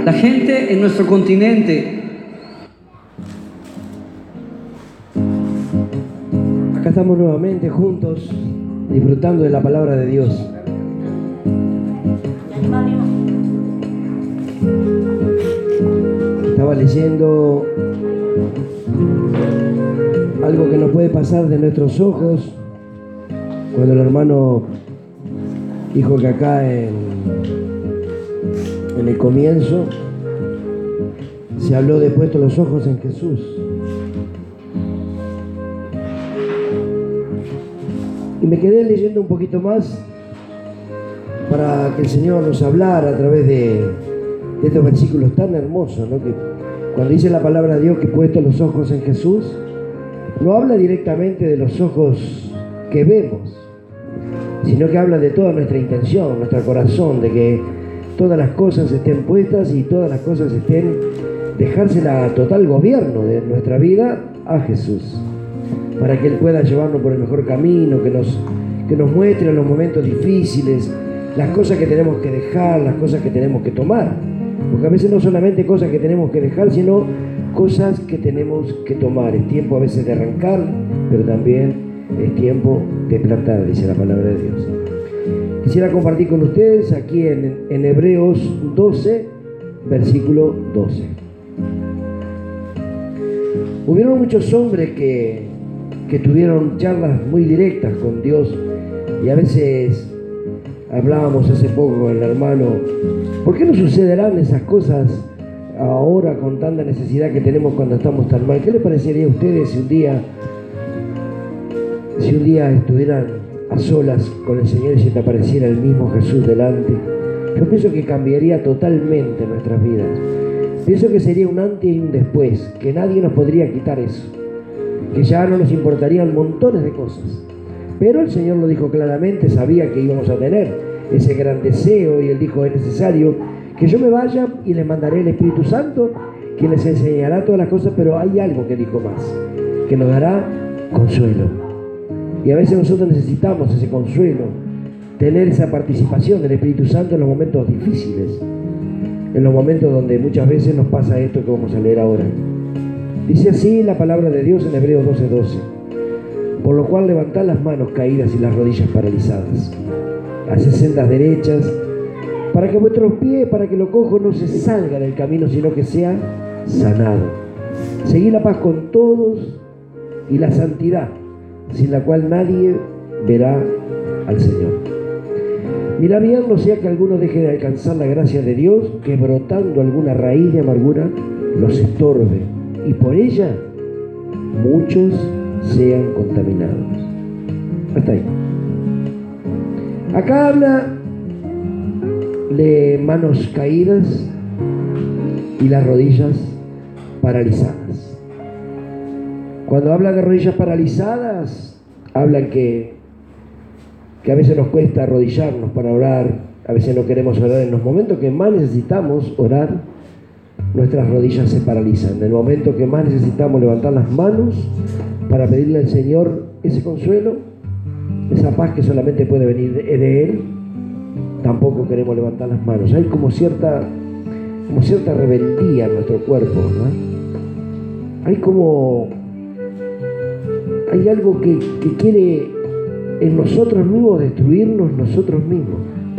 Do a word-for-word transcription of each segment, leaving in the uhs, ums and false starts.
La gente en nuestro continente. Acá estamos nuevamente juntos, disfrutando de la palabra de Dios. Estaba leyendo algo que no puede pasar de nuestros ojos, cuando el hermano dijo que acá en, en el comienzo se habló de puesto los ojos en Jesús. Y me quedé leyendo un poquito más para que el Señor nos hablara a través de, de estos versículos tan hermosos, ¿no? Que cuando dice la palabra de Dios que puesto los ojos en Jesús, no habla directamente de los ojos que vemos, sino que habla de toda nuestra intención, nuestro corazón, de que todas las cosas estén puestas y todas las cosas estén, dejársela a total gobierno de nuestra vida a Jesús, para que Él pueda llevarnos por el mejor camino, que nos, que nos muestre en los momentos difíciles las cosas que tenemos que dejar, las cosas que tenemos que tomar, porque a veces no solamente cosas que tenemos que dejar, sino cosas que tenemos que tomar. Es tiempo a veces de arrancar, pero también es tiempo de plantar, dice la palabra de Dios. Quisiera compartir con ustedes aquí en, en Hebreos doce, versículo doce. Hubieron muchos hombres que, que tuvieron charlas muy directas con Dios, y a veces hablábamos hace poco con el hermano, ¿por qué no sucederán esas cosas ahora con tanta necesidad que tenemos cuando estamos tan mal? ¿Qué les parecería a ustedes si un día si un día estuvieran a solas con el Señor y se te apareciera el mismo Jesús delante? Yo pienso que cambiaría totalmente nuestras vidas. Pienso que sería un antes y un después, que nadie nos podría quitar eso, que ya no nos importarían montones de cosas. Pero el Señor lo dijo claramente, sabía que íbamos a tener ese gran deseo, y Él dijo: es necesario que yo me vaya y les mandaré el Espíritu Santo, quien les enseñará todas las cosas, pero hay algo que dijo más, que nos dará consuelo. Y a veces nosotros necesitamos ese consuelo, tener esa participación del Espíritu Santo en los momentos difíciles, en los momentos donde muchas veces nos pasa esto que vamos a leer ahora. Dice así la palabra de Dios en Hebreos doce doce: por lo cual levantad las manos caídas y las rodillas paralizadas, haced sendas derechas, para que vuestros pies, para que lo cojo no se salga del camino, sino que sea sanado. Seguid la paz con todos y la santidad, sin la cual nadie verá al Señor. Mirad bien, no sea que alguno deje de alcanzar la gracia de Dios, que brotando alguna raíz de amargura los estorbe, y por ella muchos sean contaminados. Hasta ahí. Acá habla de manos caídas y las rodillas paralizadas. Cuando habla de rodillas paralizadas, habla que, que a veces nos cuesta arrodillarnos para orar, a veces no queremos orar. En los momentos que más necesitamos orar, nuestras rodillas se paralizan. En el momento que más necesitamos levantar las manos para pedirle al Señor ese consuelo, esa paz que solamente puede venir de, de Él, tampoco queremos levantar las manos. Hay como cierta, como cierta rebeldía en nuestro cuerpo, ¿no? Hay como, hay algo que, que quiere en nosotros mismos destruirnos nosotros mismos.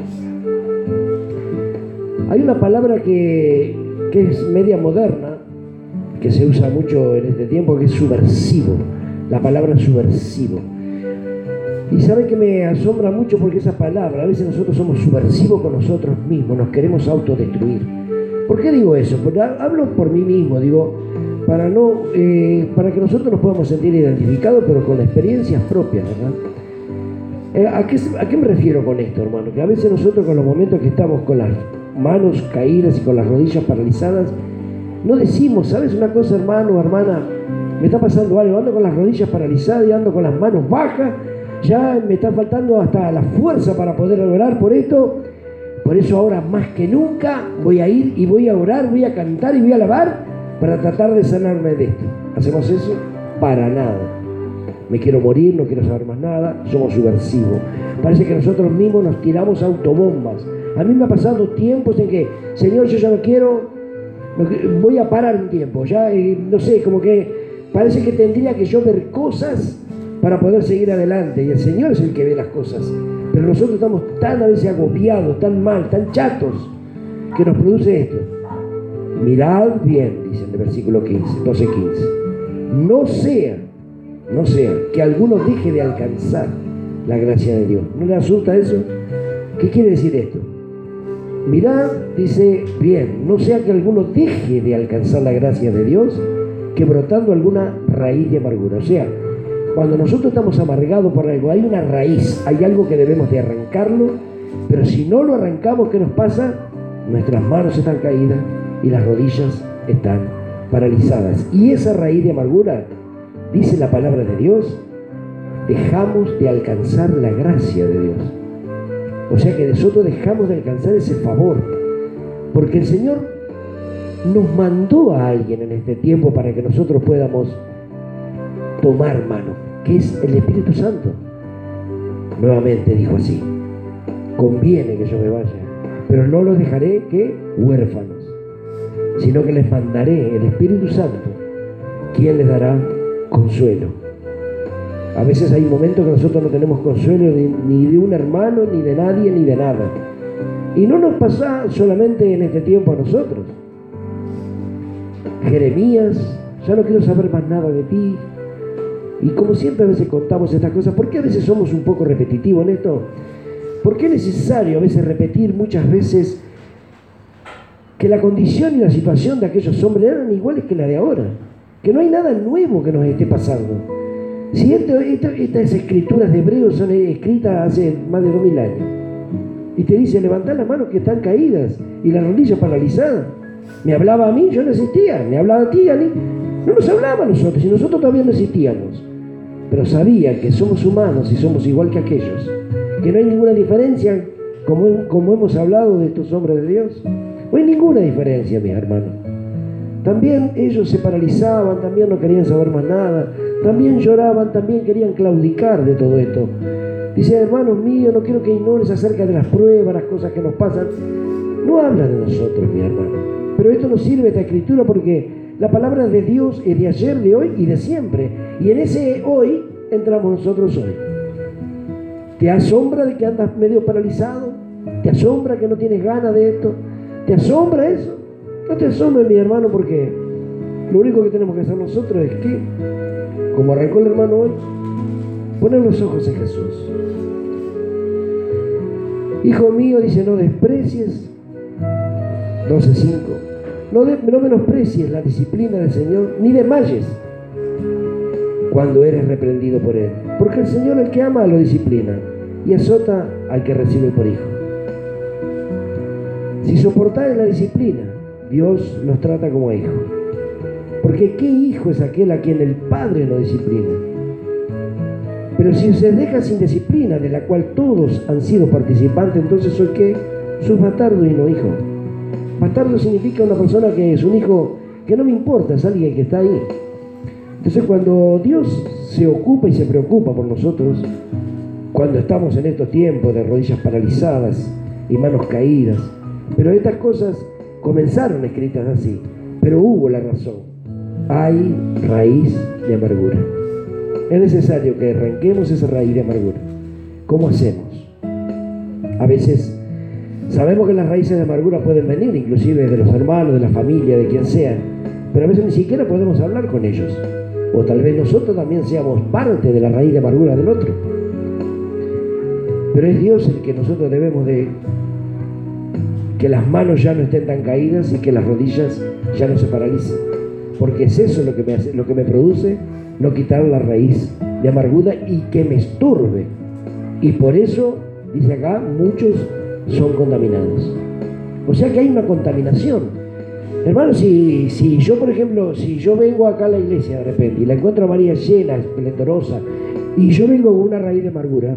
Hay una palabra que, que es media moderna, que se usa mucho en este tiempo, que es subversivo. La palabra subversivo. Y saben que me asombra mucho, porque esa palabra, a veces nosotros somos subversivos con nosotros mismos, nos queremos autodestruir. ¿Por qué digo eso? Porque hablo por mí mismo, digo, para no, eh, para que nosotros nos podamos sentir identificados, pero con experiencias propias, ¿verdad? Eh, ¿a, qué, ¿A qué me refiero con esto, hermano? Que a veces nosotros, con los momentos que estamos con las manos caídas y con las rodillas paralizadas, no decimos, ¿sabes una cosa, hermano o hermana? Me está pasando algo, ando con las rodillas paralizadas y ando con las manos bajas, ya me está faltando hasta la fuerza para poder orar por esto. Por eso ahora más que nunca voy a ir y voy a orar, voy a cantar y voy a alabar para tratar de sanarme de esto. ¿Hacemos eso? Para nada. Me quiero morir, no quiero saber más nada, somos subversivos. Parece que nosotros mismos nos tiramos autobombas. A mí me ha pasado tiempos en que, Señor, yo ya no quiero voy a parar un tiempo, ya eh, no sé, como que parece que tendría que yo ver cosas para poder seguir adelante, y el Señor es el que ve las cosas, pero nosotros estamos tan a veces agobiados, tan mal, tan chatos, que nos produce esto. Mirad bien, dice en el versículo quince, doce quince, no sea, no sea que alguno deje de alcanzar la gracia de Dios. ¿No le asusta eso? ¿Qué quiere decir esto? Mirad, dice bien, no sea que alguno deje de alcanzar la gracia de Dios, que brotando alguna raíz de amargura. O sea, cuando nosotros estamos amargados por algo, hay una raíz, hay algo que debemos de arrancarlo, pero si no lo arrancamos, ¿qué nos pasa? Nuestras manos están caídas y las rodillas están paralizadas. Y esa raíz de amargura, dice la palabra de Dios, dejamos de alcanzar la gracia de Dios. O sea que nosotros dejamos de alcanzar ese favor, porque el Señor nos mandó a alguien en este tiempo para que nosotros podamos tomar mano, que es el Espíritu Santo. Nuevamente dijo así: conviene que yo me vaya, pero no los dejaré que huérfanos, sino que les mandaré el Espíritu Santo, quien les dará consuelo. A veces hay momentos que nosotros no tenemos consuelo ni, ni de un hermano, ni de nadie, ni de nada. Y no nos pasa solamente en este tiempo a nosotros. Jeremías, ya no quiero saber más nada de ti. Y como siempre a veces contamos estas cosas, ¿por qué a veces somos un poco repetitivos en esto? ¿Por qué es necesario a veces repetir muchas veces que la condición y la situación de aquellos hombres eran iguales que la de ahora? Que no hay nada nuevo que nos esté pasando. Si esto, esto, estas escrituras de Hebreos son escritas hace más de dos mil años, y te dice, levantad las manos que están caídas y las rodillas paralizadas. Me hablaba a mí, yo no existía. Me hablaba a ti, a mí. No nos hablaba a nosotros, y nosotros todavía no existíamos. Pero sabía que somos humanos y somos igual que aquellos, que no hay ninguna diferencia, como, como hemos hablado de estos hombres de Dios. No hay ninguna diferencia, mis hermanos. También ellos se paralizaban, también no querían saber más nada, también lloraban, también querían claudicar de todo esto. Dice, hermanos míos, no quiero que ignores acerca de las pruebas, las cosas que nos pasan. No habla de nosotros, mi hermano. Pero esto nos sirve, esta escritura, porque la palabra de Dios es de ayer, de hoy y de siempre. Y en ese hoy entramos nosotros hoy. ¿Te asombra de que andas medio paralizado? ¿Te asombra que no tienes ganas de esto? ¿Te asombra eso? No te asombres, mi hermano, porque lo único que tenemos que hacer nosotros es que, como arrancó el hermano hoy, poner los ojos en Jesús. Hijo mío, dice, no desprecies, doce cinco, no, de, no menosprecies la disciplina del Señor, ni desmayes cuando eres reprendido por Él. Porque el Señor, el que ama, lo disciplina y azota al que recibe por hijo. Si soportáis la disciplina, Dios los trata como hijos. Porque ¿qué hijo es aquel a quien el Padre no disciplina? Pero si se deja sin disciplina, de la cual todos han sido participantes, entonces ¿soy qué? Soy bastardo y no hijo. Bastardo significa una persona que es un hijo que no me importa, es alguien que está ahí. Entonces cuando Dios se ocupa y se preocupa por nosotros, cuando estamos en estos tiempos de rodillas paralizadas y manos caídas, pero estas cosas comenzaron escritas así, pero hubo la razón. Hay raíz de amargura. Es necesario que arranquemos esa raíz de amargura. ¿Cómo hacemos? A veces sabemos que las raíces de amargura pueden venir, inclusive de los hermanos, de la familia, de quien sea, pero a veces ni siquiera podemos hablar con ellos. O tal vez nosotros también seamos parte de la raíz de amargura del otro. Pero es Dios el que nosotros debemos de que las manos ya no estén tan caídas y que las rodillas ya no se paralicen, porque es eso lo que me hace, lo que me produce no quitar la raíz de amargura y que me estorbe. Y por eso, dice acá, muchos son contaminados. O sea que hay una contaminación. Hermano, si, si yo, por ejemplo, si yo vengo acá a la iglesia de repente y la encuentro a María llena, esplendorosa, y yo vengo con una raíz de amargura,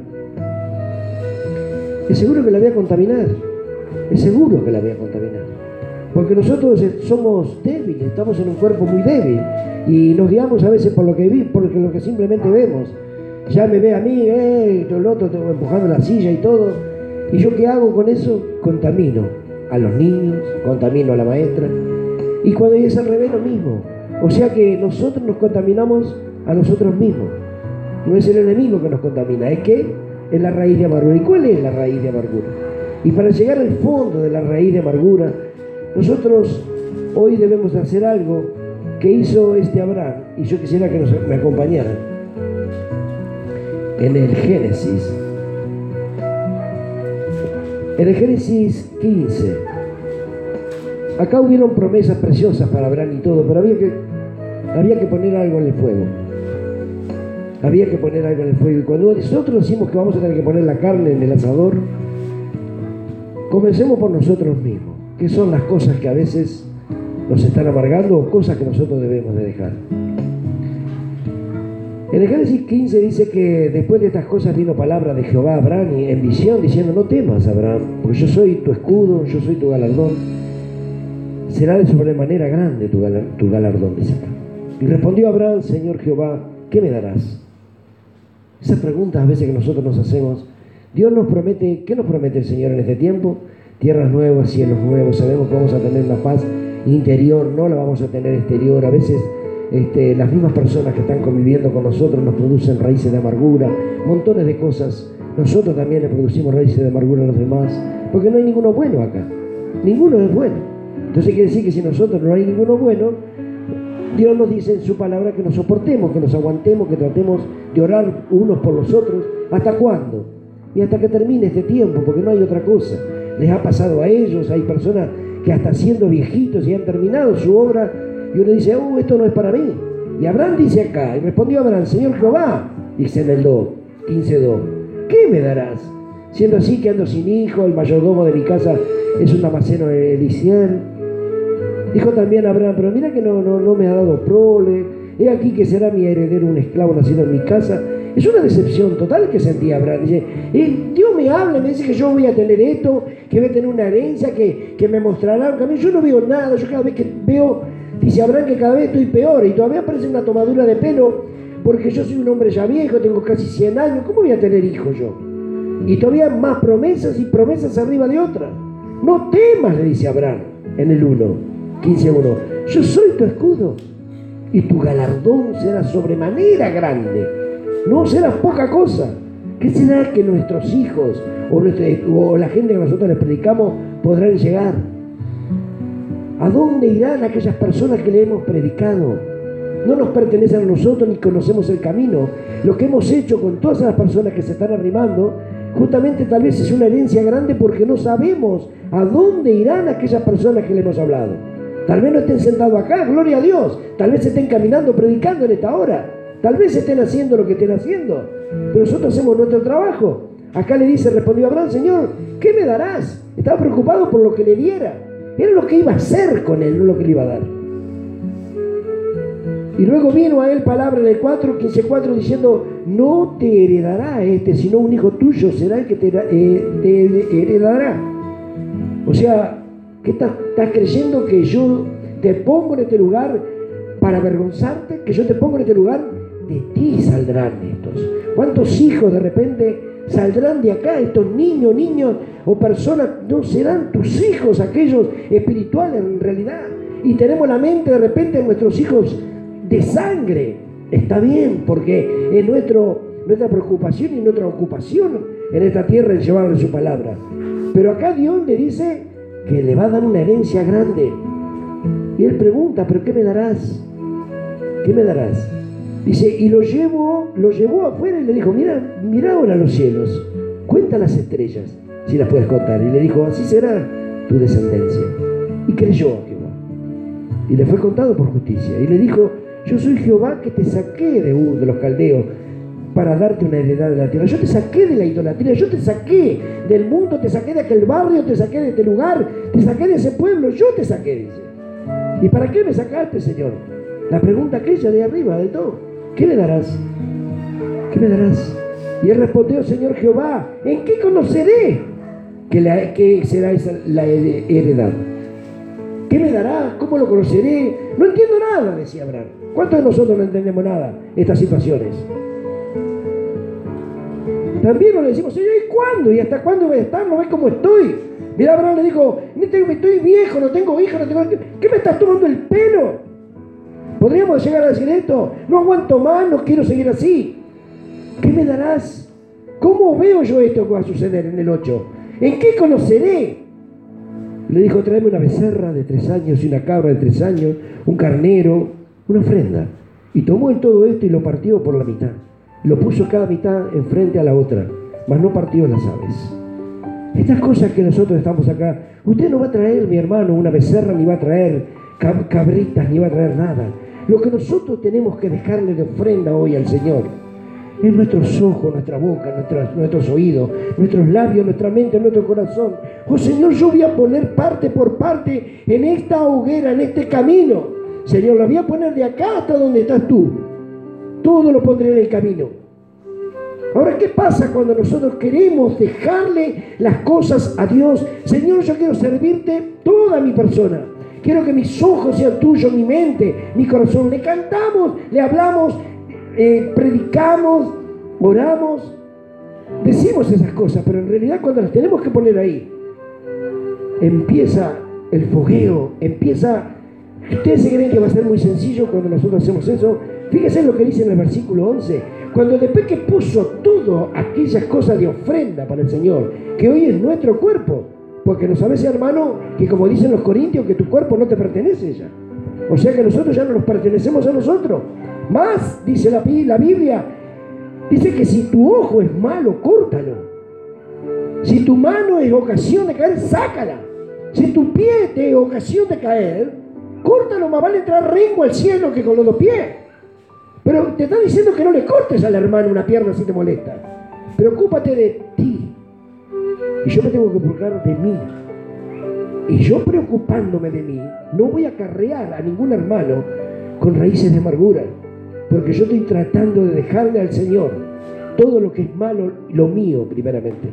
es seguro que la voy a contaminar. Es seguro que la voy a contaminar. Porque nosotros somos débiles, estamos en un cuerpo muy débil y nos guiamos a veces por lo que vi, por lo que simplemente vemos. Ya me ve a mí, eh, todo el otro, tengo empujando la silla y todo. ¿Y yo qué hago con eso? Contamino a los niños, contamino a la maestra. Y cuando es al revés, lo mismo. O sea que nosotros nos contaminamos a nosotros mismos. No es el enemigo que nos contamina, es que es la raíz de amargura. ¿Y cuál es la raíz de amargura? Y para llegar al fondo de la raíz de amargura, nosotros hoy debemos hacer algo que hizo este Abraham, y yo quisiera que nos, me acompañaran en el Génesis. En el Génesis quince, acá hubieron promesas preciosas para Abraham y todo, pero había que, había que poner algo en el fuego. Había que poner algo en el fuego. Y cuando nosotros decimos que vamos a tener que poner la carne en el asador, comencemos por nosotros mismos. ¿Qué son las cosas que a veces nos están amargando o cosas que nosotros debemos de dejar? En el Génesis quince dice que después de estas cosas vino palabra de Jehová a Abraham en visión diciendo: no temas, Abraham, porque yo soy tu escudo, yo soy tu galardón. Será de sobremanera grande tu, gal tu galardón, dice acá. Y respondió Abraham: Señor Jehová, ¿qué me darás? Esas preguntas a veces que nosotros nos hacemos. Dios nos promete, ¿qué nos promete el Señor en este tiempo? Tierras nuevas, cielos nuevos. Sabemos que vamos a tener una paz interior, no la vamos a tener exterior. A veces este, las mismas personas que están conviviendo con nosotros nos producen raíces de amargura, montones de cosas. Nosotros también le producimos raíces de amargura a los demás, porque no hay ninguno bueno acá. Ninguno es bueno. Entonces quiere decir que si nosotros no hay ninguno bueno, Dios nos dice en su palabra que nos soportemos, que nos aguantemos, que tratemos de orar unos por los otros. ¿Hasta cuándo? Y hasta que termine este tiempo, porque no hay otra cosa. Les ha pasado a ellos, hay personas que hasta siendo viejitos y han terminado su obra, y uno dice: oh, esto no es para mí. Y Abraham dice acá, y respondió Abraham: Señor Jehová, dice en el dos, quince dos, ¿qué me darás? Siendo así que ando sin hijo, el mayordomo de mi casa es un damasceno Eliciel. Dijo también Abraham: pero mira que no, no, no me ha dado prole, he aquí que será mi heredero un esclavo nacido en mi casa. Es una decepción total que sentía Abraham. Dice: eh, Dios me habla, me dice que yo voy a tener esto, que voy a tener una herencia, que, que me mostrará un camino. Yo no veo nada, yo cada vez que veo, dice Abraham, que cada vez estoy peor, y todavía parece una tomadura de pelo, porque yo soy un hombre ya viejo, tengo casi cien años, ¿cómo voy a tener hijos yo? Y todavía más promesas y promesas arriba de otras. No temas, le dice Abraham en el uno, quince uno, yo soy tu escudo, y tu galardón será sobremanera grande. No será poca cosa. ¿Qué será que nuestros hijos o, nuestra, o la gente que nosotros les predicamos podrán llegar? ¿A dónde irán aquellas personas que le hemos predicado? No nos pertenecen a nosotros ni conocemos el camino. Lo que hemos hecho con todas las personas que se están arrimando, justamente tal vez es una herencia grande porque no sabemos a dónde irán aquellas personas que le hemos hablado. Tal vez no estén sentados acá, gloria a Dios. Tal vez estén caminando, predicando en esta hora. Tal vez estén haciendo lo que estén haciendo, pero nosotros hacemos nuestro trabajo. Acá le dice, respondió Abraham: Señor, ¿qué me darás? Estaba preocupado por lo que le diera. Era lo que iba a hacer con él, no lo que le iba a dar. Y luego vino a él palabra en el cuatro, quince cuatro, diciendo: no te heredará este, sino un hijo tuyo será el que te, eh, te heredará. O sea, ¿qué estás, estás creyendo? Que yo te pongo en este lugar para avergonzarte, que yo te pongo en este lugar. De ti saldrán estos. ¿Cuántos hijos de repente saldrán de acá? Estos niños, niños o personas, no serán tus hijos aquellos espirituales en realidad. Y tenemos la mente de repente de nuestros hijos de sangre. Está bien, porque es nuestro, nuestra preocupación y nuestra ocupación en esta tierra en llevarle su palabra. Pero acá Dios le dice que le va a dar una herencia grande. Y él pregunta: ¿pero qué me darás? ¿Qué me darás? Dice, y lo llevó, lo llevó afuera y le dijo: mira, mira ahora los cielos, cuenta las estrellas, si las puedes contar. Y le dijo: así será tu descendencia. Y creyó a Jehová, y le fue contado por justicia. Y le dijo: yo soy Jehová que te saqué de Ur, de los caldeos, para darte una heredad de la tierra. Yo te saqué de la idolatría, yo te saqué del mundo, te saqué de aquel barrio, te saqué de este lugar, te saqué de ese pueblo, yo te saqué, dice. ¿Y para qué me sacaste, Señor? La pregunta aquella de arriba de todo: ¿qué me darás? ¿Qué me darás? Y él respondió: Señor Jehová, ¿en qué conoceré que, la, que será esa la heredad? ¿Qué me dará? ¿Cómo lo conoceré? No entiendo nada, decía Abraham. ¿Cuántos de nosotros no entendemos nada estas situaciones? También nos decimos, Señor, ¿y cuándo? ¿Y hasta cuándo voy a estar? ¿No ves cómo estoy? Mira, Abraham le dijo, estoy viejo, no tengo hijos, no tengo... ¿Qué me estás tomando el pelo? ¿Podríamos llegar a decir esto? No aguanto más, no quiero seguir así. ¿Qué me darás? ¿Cómo veo yo esto que va a suceder en el ocho? ¿En qué conoceré? Le dijo, tráeme una becerra de tres años y una cabra de tres años, un carnero, una ofrenda. Y tomó él todo esto y lo partió por la mitad. Lo puso cada mitad enfrente a la otra, mas no partió las aves. Estas cosas que nosotros estamos acá, usted no va a traer, mi hermano, una becerra, ni va a traer cab- cabritas, ni va a traer nada. Lo que nosotros tenemos que dejarle de ofrenda hoy al Señor es nuestros ojos, nuestra boca, nuestras, nuestros oídos, nuestros labios, nuestra mente, nuestro corazón. Oh Señor, yo voy a poner parte por parte en esta hoguera, en este camino. Señor, la voy a poner de acá hasta donde estás tú. Todo lo pondré en el camino. Ahora, ¿qué pasa cuando nosotros queremos dejarle las cosas a Dios? Señor, yo quiero servirte toda mi persona. Quiero que mis ojos sean tuyos, mi mente, mi corazón. Le cantamos, le hablamos, eh, predicamos, oramos, decimos esas cosas, pero en realidad cuando las tenemos que poner ahí, empieza el fogueo, empieza... ¿Ustedes se creen que va a ser muy sencillo cuando nosotros hacemos eso? Fíjense lo que dice en el versículo once. Cuando después que puso todo aquellas cosas de ofrenda para el Señor, que hoy es nuestro cuerpo, porque no sabes, hermano, que como dicen los corintios, que tu cuerpo no te pertenece ya. O sea que nosotros ya no nos pertenecemos a nosotros. Más, dice la, la Biblia, dice que si tu ojo es malo, córtalo. Si tu mano es ocasión de caer, sácala. Si tu pie te es ocasión de caer, córtalo, más vale entrar rengo al cielo que con los dos pies. Pero te está diciendo que no le cortes al hermano una pierna si te molesta. Preocúpate de ti. Y yo me tengo que preocupar de mí. Y yo preocupándome de mí, no voy a acarrear a ningún hermano con raíces de amargura. Porque yo estoy tratando de dejarle al Señor todo lo que es malo, lo mío primeramente.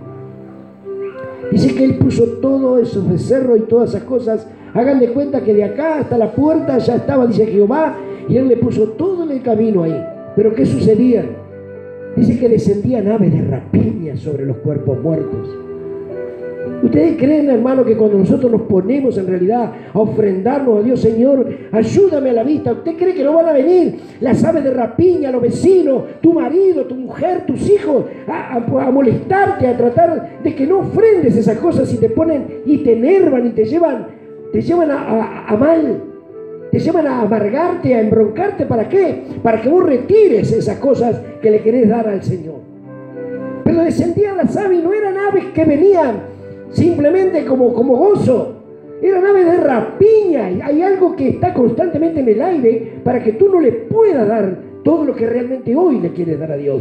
Dice que Él puso todos esos becerros y todas esas cosas. Hagan de cuenta que de acá hasta la puerta ya estaba, dice Jehová, y Él le puso todo en el camino ahí. Pero ¿qué sucedía? Dice que descendían aves de rapiña sobre los cuerpos muertos. ¿Ustedes creen, hermano, que cuando nosotros nos ponemos en realidad a ofrendarnos a Dios, Señor, ayúdame a la vista? ¿Usted cree que no van a venir las aves de rapiña, los vecinos, tu marido, tu mujer, tus hijos, a, a, a molestarte, a tratar de que no ofrendes esas cosas y te ponen y te enervan y te llevan, te llevan a, a, a mal? Te llevan a amargarte, a embroncarte. ¿Para qué? Para que vos retires esas cosas que le querés dar al Señor. Pero descendían las aves y no eran aves que venían simplemente como, como gozo. Eran aves de rapiña. Y hay algo que está constantemente en el aire para que tú no le puedas dar todo lo que realmente hoy le quieres dar a Dios.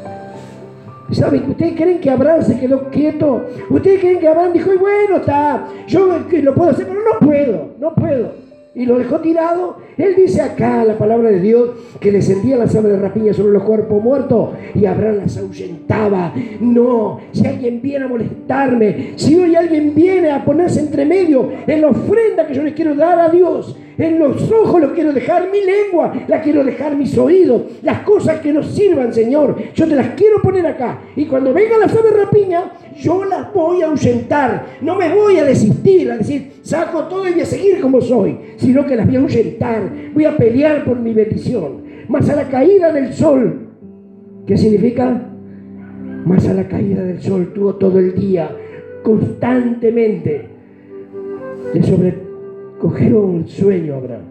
¿Saben? ¿Ustedes creen que Abraham se quedó quieto? ¿Ustedes creen que Abraham dijo, bueno, está, yo lo puedo hacer, pero no puedo, no puedo? Y lo dejó tirado. Él dice acá, la palabra de Dios, que descendía las aves de rapiña sobre los cuerpos muertos y Abraham las ahuyentaba. No, si alguien viene a molestarme, si hoy alguien viene a ponerse entre medio en la ofrenda que yo les quiero dar a Dios, en los ojos los quiero dejar, mi lengua la quiero dejar, mis oídos, las cosas que nos sirvan, Señor, yo te las quiero poner acá. Y cuando vengan las aves de rapiña, yo las voy a ahuyentar. No me voy a desistir, a decir, saco todo y voy a seguir como soy, sino que las voy a ahuyentar, voy a pelear por mi bendición. Mas a la caída del sol, ¿qué significa? Mas a la caída del sol tuvo todo el día, constantemente, le sobrecogió un sueño a Abraham,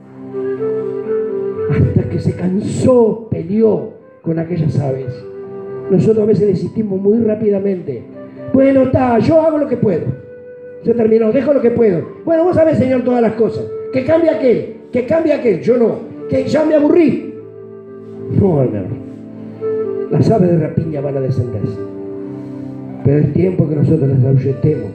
hasta que se cansó, peleó con aquellas aves. Nosotros a veces desistimos muy rápidamente. Bueno, está, yo hago lo que puedo. Se terminó, dejo lo que puedo. Bueno, vos sabés, Señor, todas las cosas. Que cambie aquel, que cambie aquel. Yo no, que ya me aburrí. No, hermano. Las aves de rapiña van a descender. Pero es tiempo que nosotros las ahuyentemos.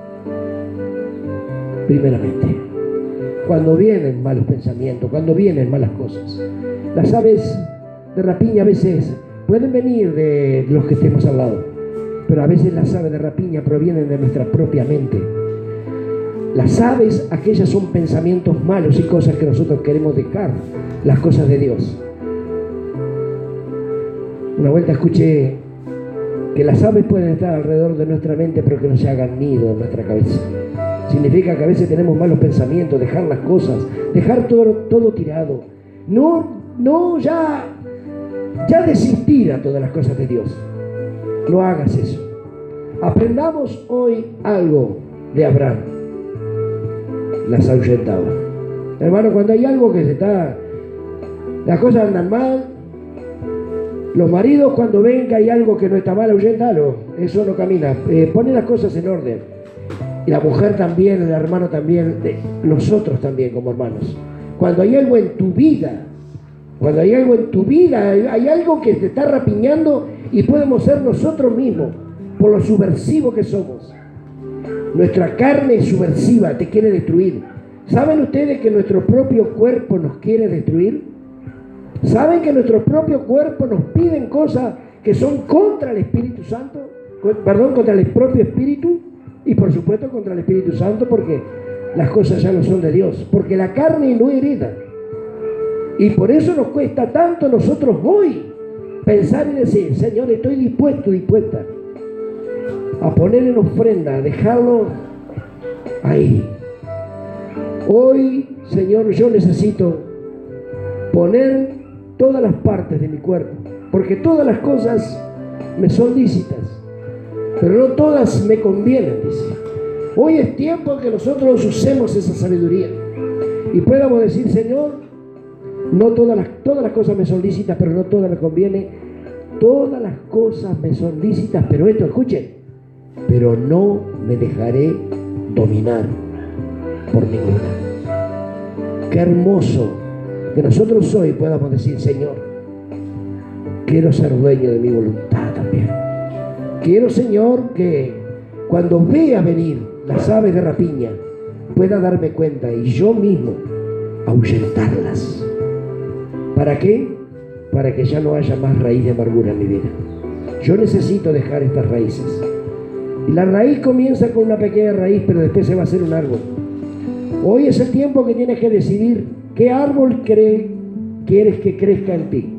Primeramente. Cuando vienen malos pensamientos, cuando vienen malas cosas. Las aves de rapiña a veces pueden venir de los que estemos al lado, pero a veces las aves de rapiña provienen de nuestra propia mente. Las aves, aquellas son pensamientos malos y cosas que nosotros queremos dejar, las cosas de Dios. Una vuelta escuché que las aves pueden estar alrededor de nuestra mente, pero que no se hagan nido en nuestra cabeza. Significa que a veces tenemos malos pensamientos, dejar las cosas, dejar todo, todo tirado. No, no ya, ya desistir a todas las cosas de Dios. No hagas eso. Aprendamos hoy algo de Abraham. Las ahuyentaba. Hermano, cuando hay algo que se está, las cosas andan mal, los maridos cuando ven que hay algo que no está mal, ahuyentalo. Eso no camina. Eh, pone las cosas en orden. Y la mujer también, el hermano también, nosotros también como hermanos. Cuando hay algo en tu vida, cuando hay algo en tu vida, hay, hay algo que te está rapiñando y podemos ser nosotros mismos, por lo subversivos que somos. Nuestra carne es subversiva, te quiere destruir. ¿Saben ustedes que nuestro propio cuerpo nos quiere destruir? ¿Saben que nuestro propio cuerpo nos piden cosas que son contra el Espíritu Santo? Perdón, contra el propio Espíritu. Y por supuesto contra el Espíritu Santo, porque las cosas ya no son de Dios, porque la carne no hereda. Y por eso nos cuesta tanto a nosotros hoy pensar y decir: Señor, estoy dispuesto, dispuesta a poner en ofrenda, a dejarlo ahí. Hoy, Señor, yo necesito poner todas las partes de mi cuerpo, porque todas las cosas me son lícitas, pero no todas me convienen, dice. Hoy es tiempo que nosotros usemos esa sabiduría y podamos decir: Señor, no todas las, todas las cosas me son lícitas, pero no todas me convienen. Todas las cosas me son lícitas, pero esto, escuchen, pero no me dejaré dominar por ninguna. Qué hermoso que nosotros hoy podamos decir: Señor, quiero ser dueño de mi voluntad también. Quiero, Señor, que cuando vea venir las aves de rapiña pueda darme cuenta y yo mismo ahuyentarlas. ¿Para qué? Para que ya no haya más raíz de amargura en mi vida. Yo necesito dejar estas raíces. Y la raíz comienza con una pequeña raíz, pero después se va a hacer un árbol. Hoy es el tiempo que tienes que decidir qué árbol cree, quieres que crezca en ti.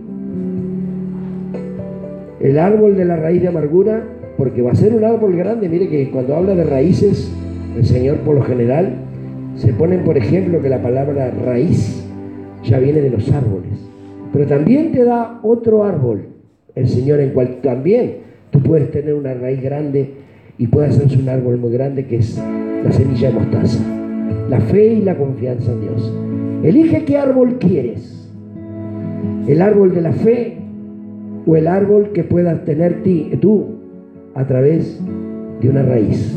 El árbol de la raíz de amargura, porque va a ser un árbol grande. Mire que cuando habla de raíces, el Señor por lo general se ponen, por ejemplo, que la palabra raíz ya viene de los árboles, pero también te da otro árbol el Señor, en cual también tú puedes tener una raíz grande y puede hacerse un árbol muy grande, que es la semilla de mostaza, la fe y la confianza en Dios. Elige qué árbol quieres: el árbol de la fe o el árbol que puedas tener ti, tú a través de una raíz.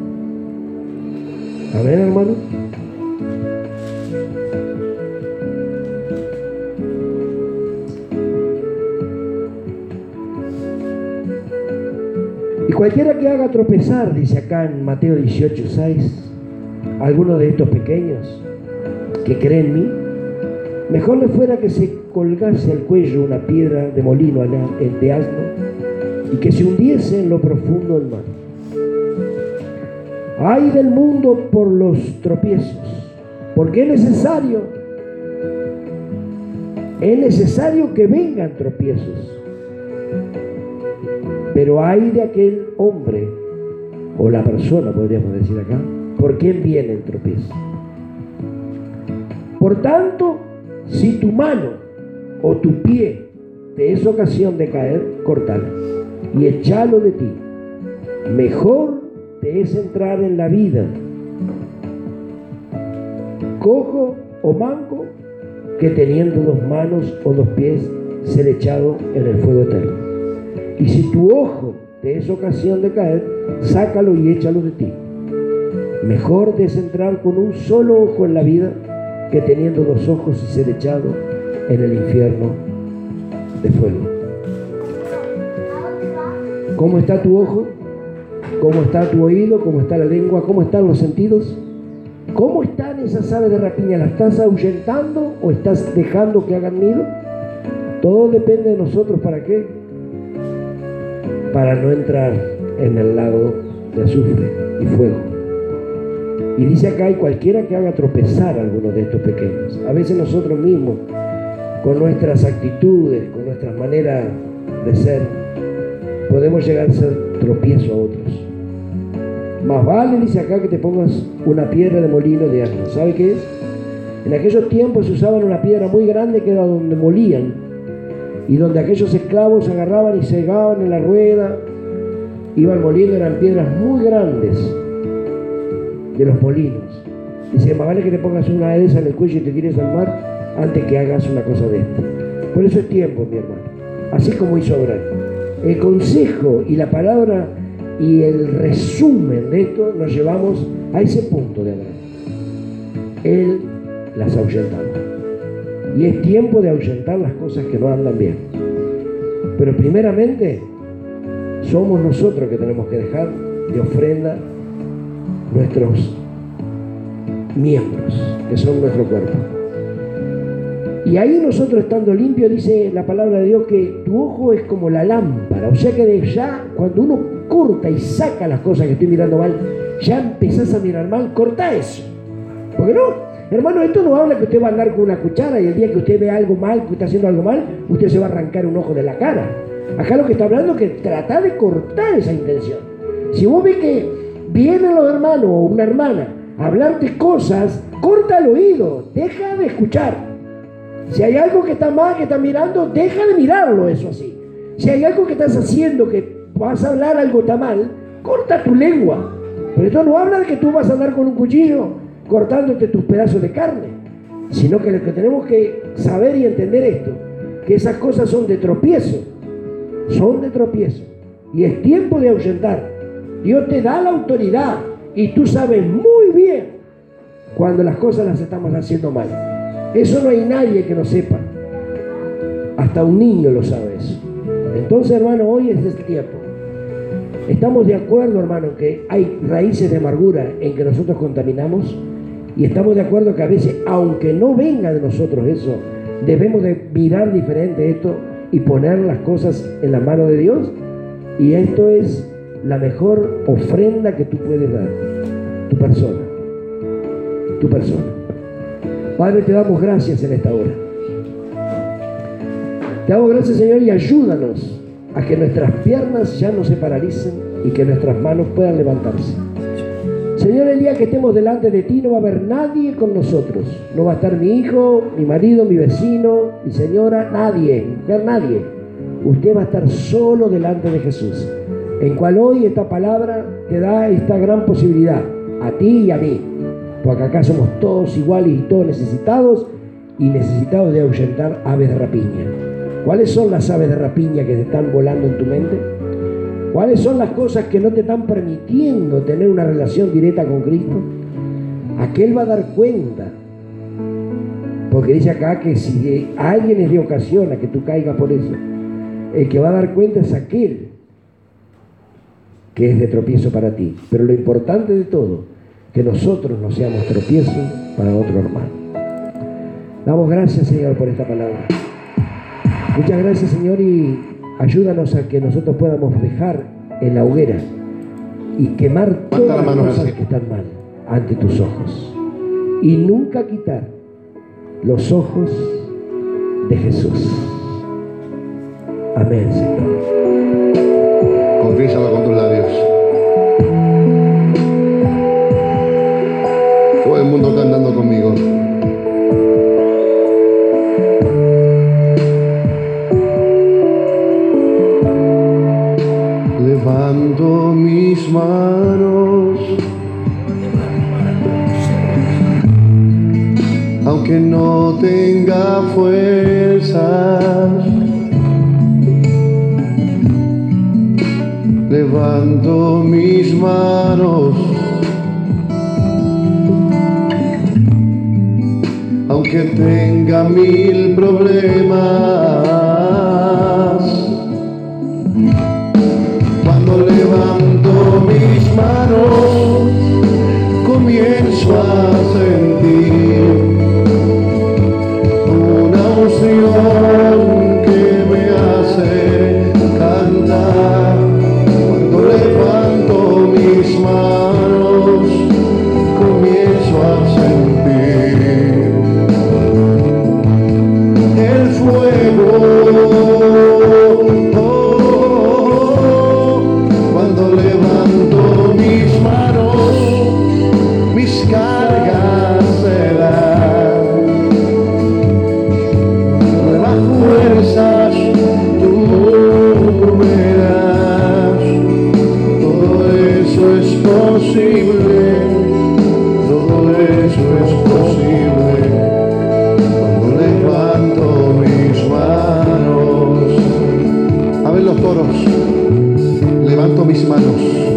Amén, hermano. Y cualquiera que haga tropezar, dice acá en Mateo dieciocho seis, a alguno de estos pequeños que creen en mí, mejor le fuera que se colgase al cuello una piedra de molino de asno y que se hundiese en lo profundo del mar. Ay del mundo por los tropiezos, porque es necesario, es necesario que vengan tropiezos. Pero ay de aquel hombre, o la persona, podríamos decir acá, por quien viene el tropiezo. Por tanto, si tu mano o tu pie te es ocasión de caer, córtala y échalo de ti. Mejor te es entrar en la vida cojo o manco que teniendo dos manos o dos pies ser echado en el fuego eterno. Y si tu ojo te es ocasión de caer, sácalo y échalo de ti. Mejor te es entrar con un solo ojo en la vida que teniendo dos ojos y ser echado en el infierno de fuego. ¿Cómo está tu ojo? ¿Cómo está tu oído? ¿Cómo está la lengua? ¿Cómo están los sentidos? ¿Cómo están esas aves de rapiña? ¿Las estás ahuyentando o estás dejando que hagan nido? Todo depende de nosotros. ¿Para qué? Para no entrar en el lago de azufre y fuego. Y dice acá: y cualquiera que haga tropezar a alguno de estos pequeños. A veces nosotros mismos, con nuestras actitudes, con nuestras maneras de ser, podemos llegar a ser tropiezo a otros. Más vale, dice acá, que te pongas una piedra de molino de asno. ¿Sabe qué es? En aquellos tiempos se usaban una piedra muy grande que era donde molían y donde aquellos esclavos agarraban y cegaban en la rueda, iban moliendo, eran piedras muy grandes de los molinos. Dice, más vale que te pongas una de esas en el cuello y te tires al mar antes que hagas una cosa de esta. Por eso es tiempo, mi hermano, así como hizo Abraham. El consejo y la palabra y el resumen de esto nos llevamos a ese punto de Abraham. Él las ahuyentaba. Y es tiempo de ahuyentar las cosas que no andan bien. Pero primeramente, somos nosotros que tenemos que dejar de ofrenda nuestros miembros, que son nuestro cuerpo. Y ahí nosotros estando limpios, dice la palabra de Dios que tu ojo es como la lámpara. O sea que de ya, cuando uno corta y saca las cosas que estoy mirando mal, ya empezás a mirar mal, corta eso. Porque no, hermano, esto no habla que usted va a andar con una cuchara y el día que usted ve algo mal, que está haciendo algo mal, usted se va a arrancar un ojo de la cara. Acá lo que está hablando es que trata de cortar esa intención. Si vos ves que vienen los hermanos o una hermana a hablarte cosas, corta el oído, deja de escuchar. Si hay algo que está mal, que está mirando, deja de mirarlo, eso así. Si hay algo que estás haciendo, que vas a hablar algo está mal, corta tu lengua. Pero esto no habla de que tú vas a andar con un cuchillo cortándote tus pedazos de carne, sino que lo que tenemos que saber y entender esto, que esas cosas son de tropiezo, son de tropiezo, y es tiempo de ahuyentar. Dios te da la autoridad y tú sabes muy bien cuando las cosas las estamos haciendo mal. Eso no hay nadie que lo sepa, hasta un niño lo sabe eso. Entonces, hermano, hoy es el tiempo. Estamos de acuerdo, hermano, que hay raíces de amargura en que nosotros contaminamos, y estamos de acuerdo que a veces, aunque no venga de nosotros eso, debemos de mirar diferente esto y poner las cosas en la mano de Dios. Y esto es la mejor ofrenda que tú puedes dar, tu persona, tu persona. Padre, te damos gracias en esta hora. Te damos gracias, Señor, y ayúdanos a que nuestras piernas ya no se paralicen y que nuestras manos puedan levantarse. Señor, el día que estemos delante de ti no va a haber nadie con nosotros. No va a estar mi hijo, mi marido, mi vecino, mi señora, nadie, mujer, nadie. Usted va a estar solo delante de Jesús, en cual hoy esta palabra te da esta gran posibilidad, a ti y a mí, porque acá somos todos iguales y todos necesitados, y necesitados de ahuyentar aves de rapiña. ¿Cuáles son las aves de rapiña que te están volando en tu mente? ¿Cuáles son las cosas que no te están permitiendo tener una relación directa con Cristo? Aquel va a dar cuenta, porque dice acá que si alguien es de ocasión a que tú caigas por eso, el que va a dar cuenta es aquel que es de tropiezo para ti. Pero lo importante de todo, que nosotros no seamos tropiezo para otro hermano. Damos gracias, Señor, por esta palabra. Muchas gracias, Señor, y ayúdanos a que nosotros podamos dejar en la hoguera y quemar todas las cosas que están mal ante tus ojos, y nunca quitar los ojos de Jesús. Amén, Señor. Confiésalo con tus labios. Todo el mundo cantando conmigo. Levanto mis manos, aunque no tenga fuerzas. Levanto mis manos, aunque tenga mil problemas. Cuando levanto mis manos, comienzo a sentir una unción que me hace cantar. Cuando levanto mis manos, comienzo a sentir el fuego posible, todo eso es posible cuando levanto mis manos. A ver los coros. Levanto mis manos.